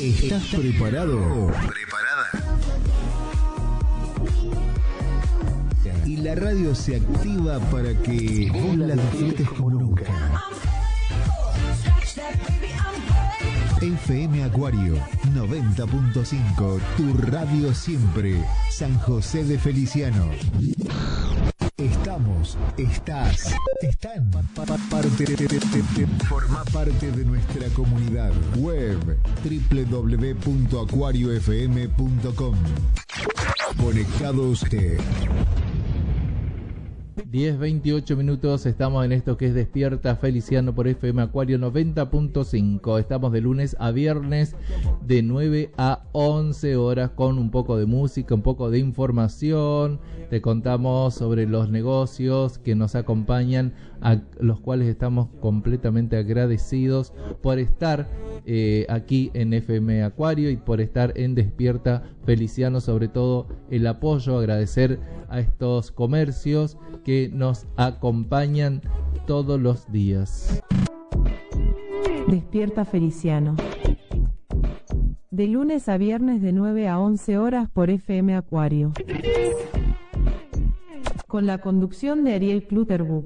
¿Estás preparado? ¿Preparada? Y la radio se activa para que vos la disfrutes como nunca. FM Acuario 90.5, tu radio siempre. San José de Feliciano. Forma parte de nuestra comunidad web www.acuariofm.com. Conectado usted. 10:28 minutos, estamos en esto que es Despierta Feliciano por FM Acuario 90.5. Estamos de lunes a viernes de 9 a 11 horas con un poco de música, un poco de información. Te contamos sobre los negocios que nos acompañan, a los cuales estamos completamente agradecidos por estar aquí en FM Acuario y por estar en Despierta Feliciano. Sobre todo el apoyo, agradecer a estos comercios que nos acompañan todos los días. Despierta Feliciano, de lunes a viernes de 9 a 11 horas por FM Acuario, con la conducción de Ariel Clutterbuck.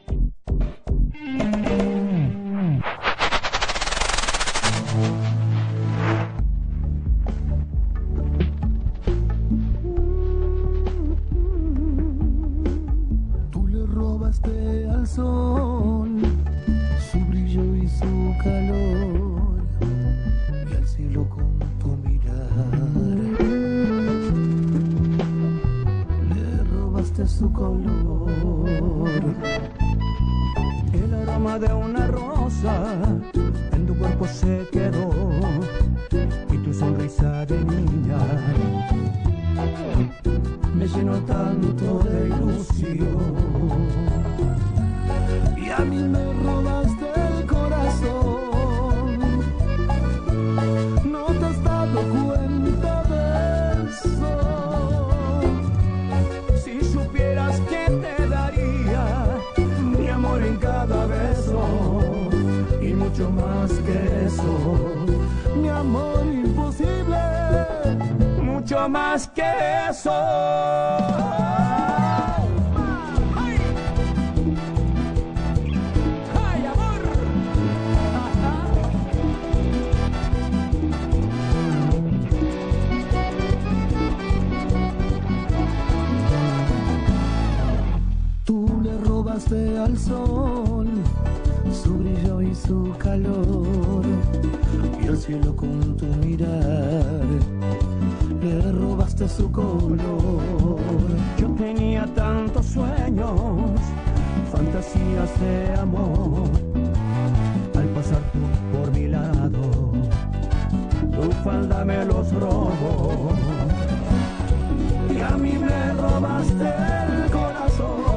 Al sol, su brillo y su calor, y al cielo con tu mirar. Le robaste su color, el aroma de una rosa en tu cuerpo se quedó, y tu sonrisa de niña me llenó tanto de ilusión. Y a mí me robaste el corazón. No te has dado cuenta de eso. Si supieras que te daría mi amor en cada beso, y mucho más que eso, mi amor imposible, mucho más que eso. Al sol, su brillo y su calor, y al cielo con tu mirar, le robaste su color. Yo tenía tantos sueños, fantasías de amor, al pasar tú por mi lado, tu falda me los robó, y a mí me robaste el corazón.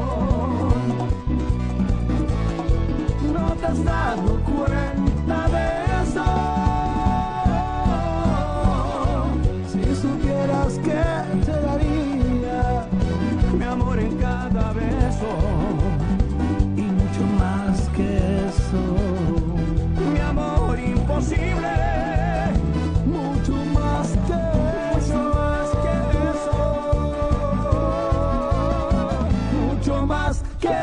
No te has dado cuenta de eso. Si supieras que te daría mi amor en cada beso, y mucho más que eso, mi amor imposible, mucho más que eso, mucho más que eso.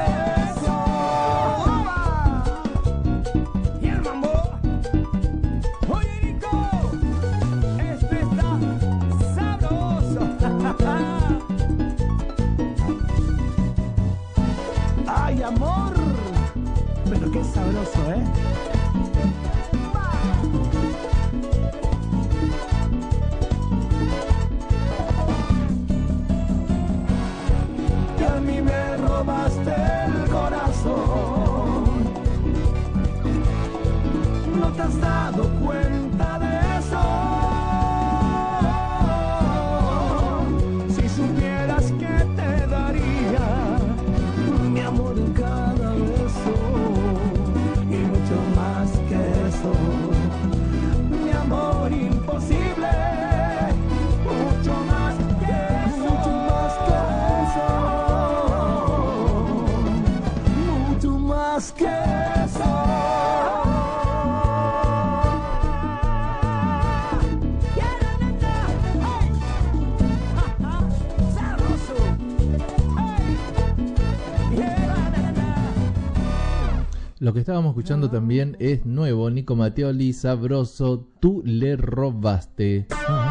Ay, amor, pero qué sabroso, ¿eh? Y a mí me robaste el corazón. No te has dado cuenta de eso. Si supieras que te daría mi amor en cada beso, y mucho más que eso, mi amor imposible, mucho más que eso, mucho más que eso. Lo que estábamos escuchando también es nuevo, Nico Matteoli, Sabroso, Tú le robaste.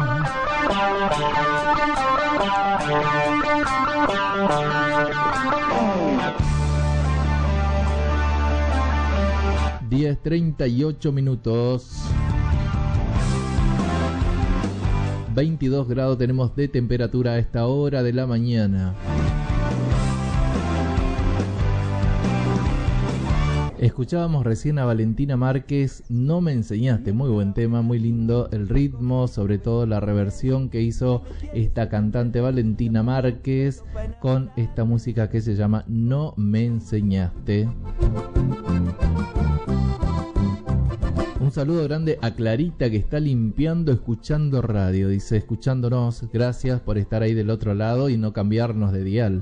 10:38 minutos. 22 grados tenemos de temperatura a esta hora de la mañana. Escuchábamos recién a Valentina Márquez, No me enseñaste, muy buen tema, muy lindo el ritmo, sobre todo la reversión que hizo esta cantante Valentina Márquez con esta música que se llama No me enseñaste. Un saludo grande a Clarita que está limpiando, escuchando radio, dice, escuchándonos, gracias por estar ahí del otro lado y no cambiarnos de dial.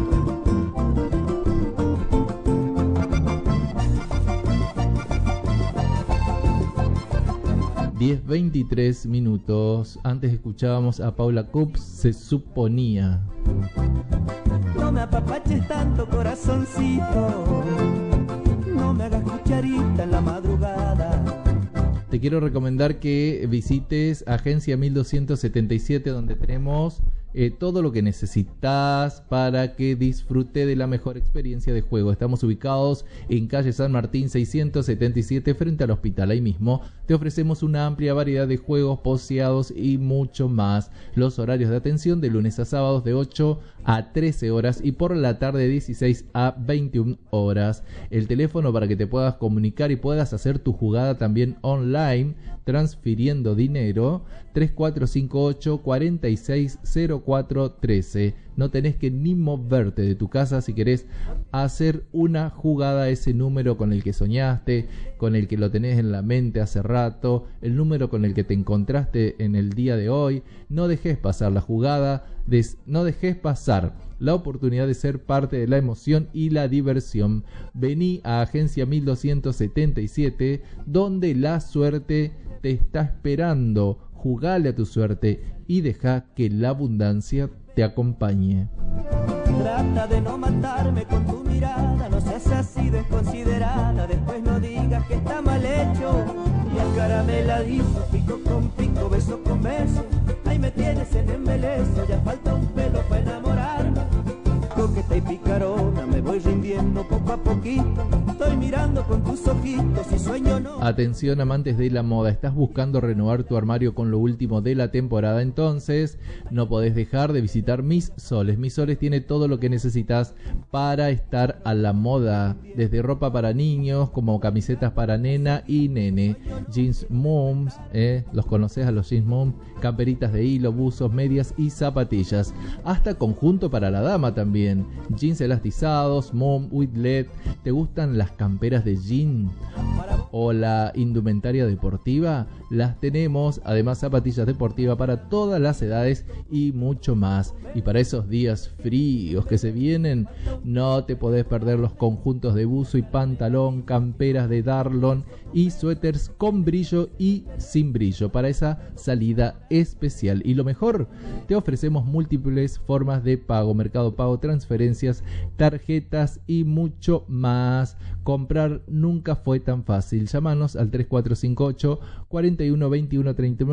10:23 minutos. Antes escuchábamos a Paula Cups, Se suponía. No me apapaches tanto, corazoncito. No me hagas cucharita en la madrugada. Te quiero recomendar que visites Agencia 1277, donde tenemos todo lo que necesitas para que disfrute de la mejor experiencia de juego. Estamos ubicados en calle San Martín 677 frente al hospital. Ahí mismo te ofrecemos una amplia variedad de juegos, poseados y mucho más. Los horarios de atención de lunes a sábados de 8 a 13 horas y por la tarde de 16 a 21 horas. El teléfono para que te puedas comunicar y puedas hacer tu jugada también online transfiriendo dinero, 3458 460413. No tenés que ni moverte de tu casa si querés hacer una jugada a ese número con el que soñaste, con el que lo tenés en la mente hace rato, el número con el que te encontraste en el día de hoy. No dejes pasar la jugada, no dejes pasar la oportunidad de ser parte de la emoción y la diversión. Vení a Agencia 1277, donde la suerte te está esperando. Jugale a tu suerte y deja que la abundancia te acompañe. Trata de no matarme con tu mirada, no seas así desconsiderada, después no digas que está mal hecho. Y acarameladito, pico con pico, beso con beso, ahí me tienes en embeleso, ya falta un pelo para enamorarme. Coqueta y picarona, me voy rindiendo poco a poquito, estoy mirando con tus ojitos y sueño no. Atención amantes de la moda, ¿estás buscando renovar tu armario con lo último de la temporada? Entonces no podés dejar de visitar Mis Soles. Mis Soles tiene todo lo que necesitas para estar a la moda, desde ropa para niños como camisetas para nena y nene, jeans moms, los conoces a los jeans moms, camperitas de hilo, buzos, medias y zapatillas, hasta conjunto para la dama también, jeans elastizados, mom with LED. ¿Te gustan las camperas de jean o la indumentaria deportiva? Las tenemos, además zapatillas deportivas para todas las edades y mucho más. Y para esos días fríos que se vienen, no te podés perder los conjuntos de buzo y pantalón, camperas de darlon y suéteres con brillo y sin brillo para esa salida especial. Y lo mejor, te ofrecemos múltiples formas de pago, Mercado Pago, transferencias, tarjetas y mucho más. Comprar nunca fue tan fácil. Llámanos al 3458 41 21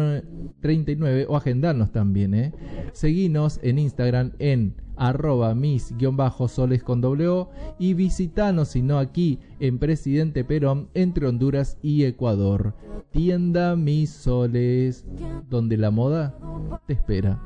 39 o agendarnos también. Seguinos en Instagram en @mis_soles con W y visitanos, si no, aquí en Presidente Perón, entre Honduras y Ecuador. Tienda Mis Soles, donde la moda te espera.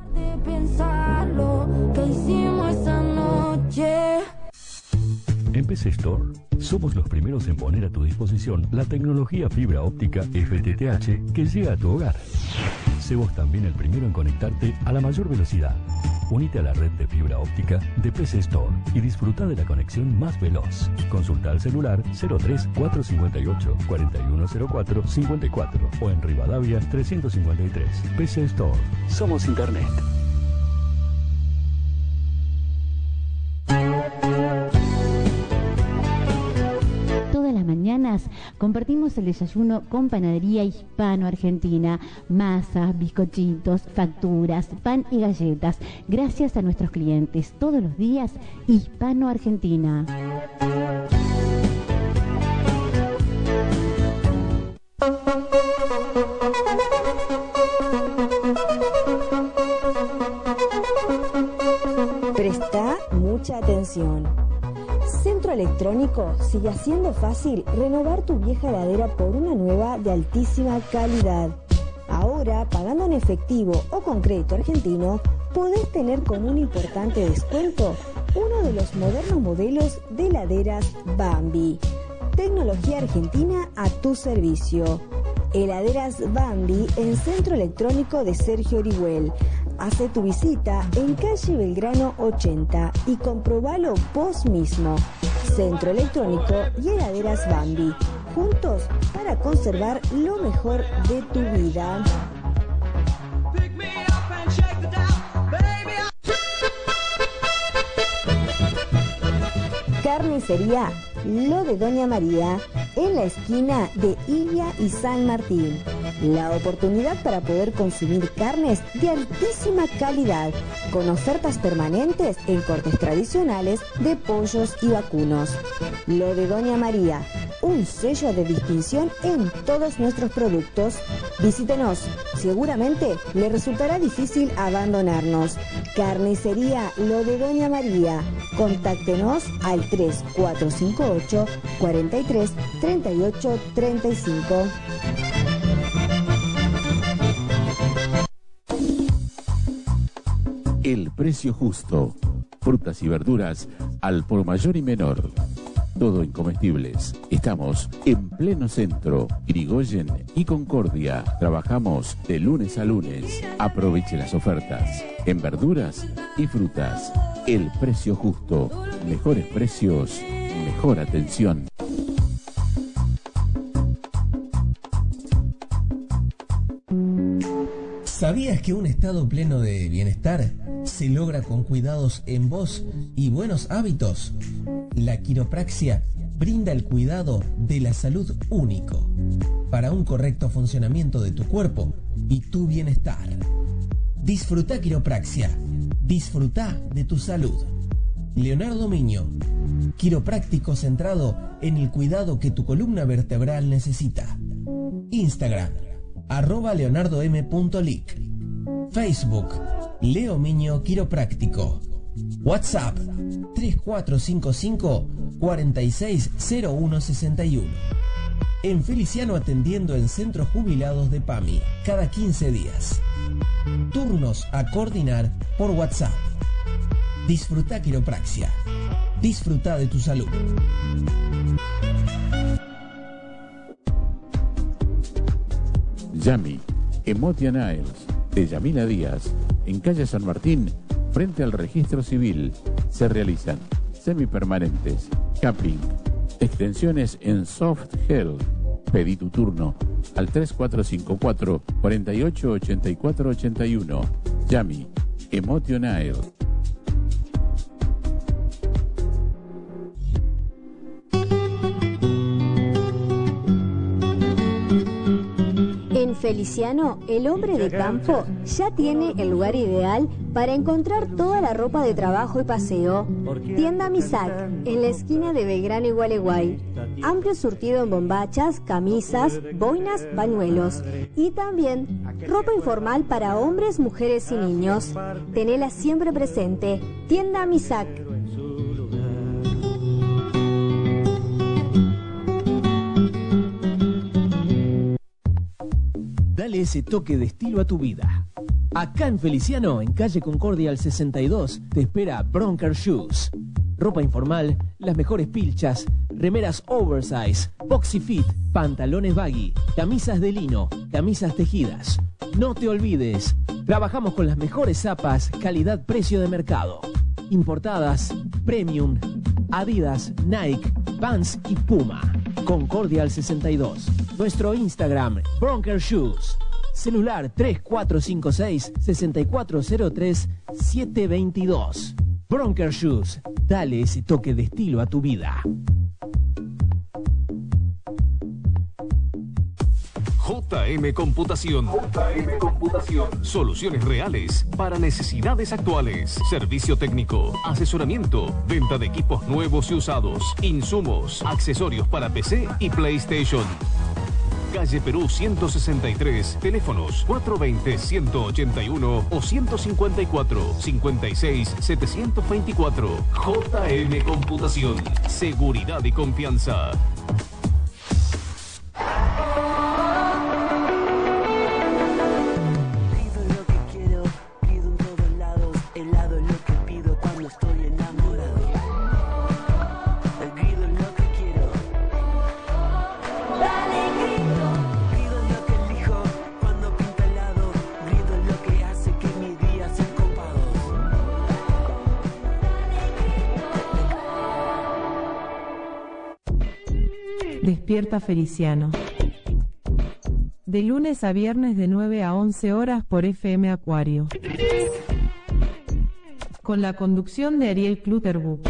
En PC Store somos los primeros en poner a tu disposición la tecnología fibra óptica FTTH que llega a tu hogar. Sé vos también el primero en conectarte a la mayor velocidad. Unite a la red de fibra óptica de PC Store y disfruta de la conexión más veloz. Consulta al celular 03 458 4104 54 o en Rivadavia 353. PC Store. Somos Internet. Mañanas compartimos el desayuno con Panadería Hispano-Argentina, masas, bizcochitos, facturas, pan y galletas. Gracias a nuestros clientes, todos los días Hispano-Argentina. Presta mucha atención. Centro Electrónico sigue haciendo fácil renovar tu vieja heladera por una nueva de altísima calidad. Ahora, pagando en efectivo o con crédito argentino, podés tener con un importante descuento uno de los modernos modelos de heladeras Bambi. Tecnología argentina a tu servicio. Heladeras Bambi en Centro Electrónico de Sergio Orihuel. Hace tu visita en calle Belgrano 80 y comprobalo vos mismo. Centro Electrónico y Heladeras Bambi. Juntos para conservar lo mejor de tu vida. Carnicería Lo de Doña María, en la esquina de Ilia y San Martín. La oportunidad para poder consumir carnes de altísima calidad, con ofertas permanentes en cortes tradicionales de pollos y vacunos. Lo de Doña María, un sello de distinción en todos nuestros productos. Visítenos, seguramente le resultará difícil abandonarnos. Carnicería Lo de Doña María. Contáctenos al 3458 43 38 35. El precio justo. Frutas y verduras al por mayor y menor. Todo en comestibles. Estamos en pleno centro, Irigoyen y Concordia. Trabajamos de lunes a lunes. Aproveche las ofertas en verduras y frutas. El precio justo. Mejores precios, mejor atención. ¿Sabías que un estado pleno de bienestar se logra con cuidados en vos y buenos hábitos? La quiropraxia brinda el cuidado de la salud único para un correcto funcionamiento de tu cuerpo y tu bienestar. Disfruta quiropraxia, disfruta de tu salud. Leonardo Miño, quiropráctico centrado en el cuidado que tu columna vertebral necesita. Instagram, @leonardom.lic. Facebook, Leo Miño Quiropráctico. WhatsApp, 3455 460161. En Feliciano atendiendo en centros jubilados de PAMI, cada 15 días. Turnos a coordinar por WhatsApp. Disfruta quiropraxia. Disfruta de tu salud. Yami, Emotion Nails, de Yamila Díaz, en calle San Martín, frente al registro civil. Se realizan semipermanentes, capping, extensiones en soft gel. Pedí tu turno al 3454 488481. Yami, Emotion Nails. En Feliciano, el hombre de campo ya tiene el lugar ideal para encontrar toda la ropa de trabajo y paseo. Tienda Misac, en la esquina de Belgrano y Gualeguay. Amplio surtido en bombachas, camisas, boinas, pañuelos. Y también ropa informal para hombres, mujeres y niños. Tenela siempre presente. Tienda Misac. Dale ese toque de estilo a tu vida. Acá en Feliciano, en calle Concordia al 62, te espera Bronker Shoes. Ropa informal, las mejores pilchas, remeras oversize, boxy fit, pantalones baggy, camisas de lino, camisas tejidas. No te olvides, trabajamos con las mejores zapas, calidad-precio de mercado. Importadas, Premium, Adidas, Nike, Vans y Puma. Concordia al 62. Nuestro Instagram, Bronker Shoes. Celular 3456-6403-722. Bronker Shoes. Dale ese toque de estilo a tu vida. JM Computación. Soluciones reales para necesidades actuales. Servicio técnico, asesoramiento, venta de equipos nuevos y usados, insumos, accesorios para PC y PlayStation. calle Perú 163, teléfonos 420-181 o 154-56-724. JM Computación, seguridad y confianza. Despierta Feliciano. De lunes a viernes de 9 a 11 horas por FM Acuario. Con la conducción de Ariel Clutterbuck.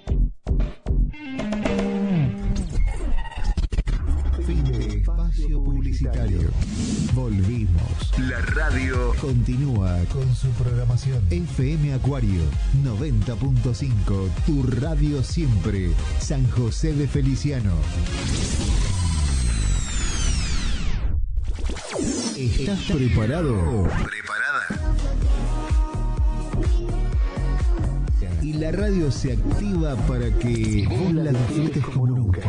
Fin de espacio publicitario. Volvimos. La radio continúa con su programación. FM Acuario 90.5, tu radio siempre. San José de Feliciano. ¿Estás preparado? ¿Preparada? Y la radio se activa para que vos la disfrutes como nunca.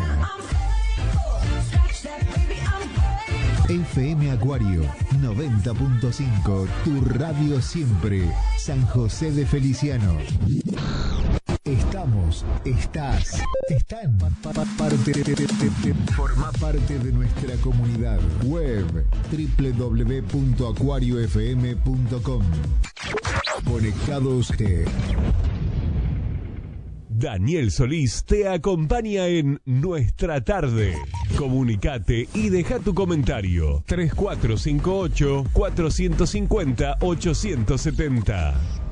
FM Acuario 90.5, tu radio siempre. San José de Feliciano. Forma parte de nuestra comunidad web www.acuariofm.com. Conectado usted. Daniel Solís te acompaña en Nuestra Tarde. Comunicate y deja tu comentario. 3458-450-870.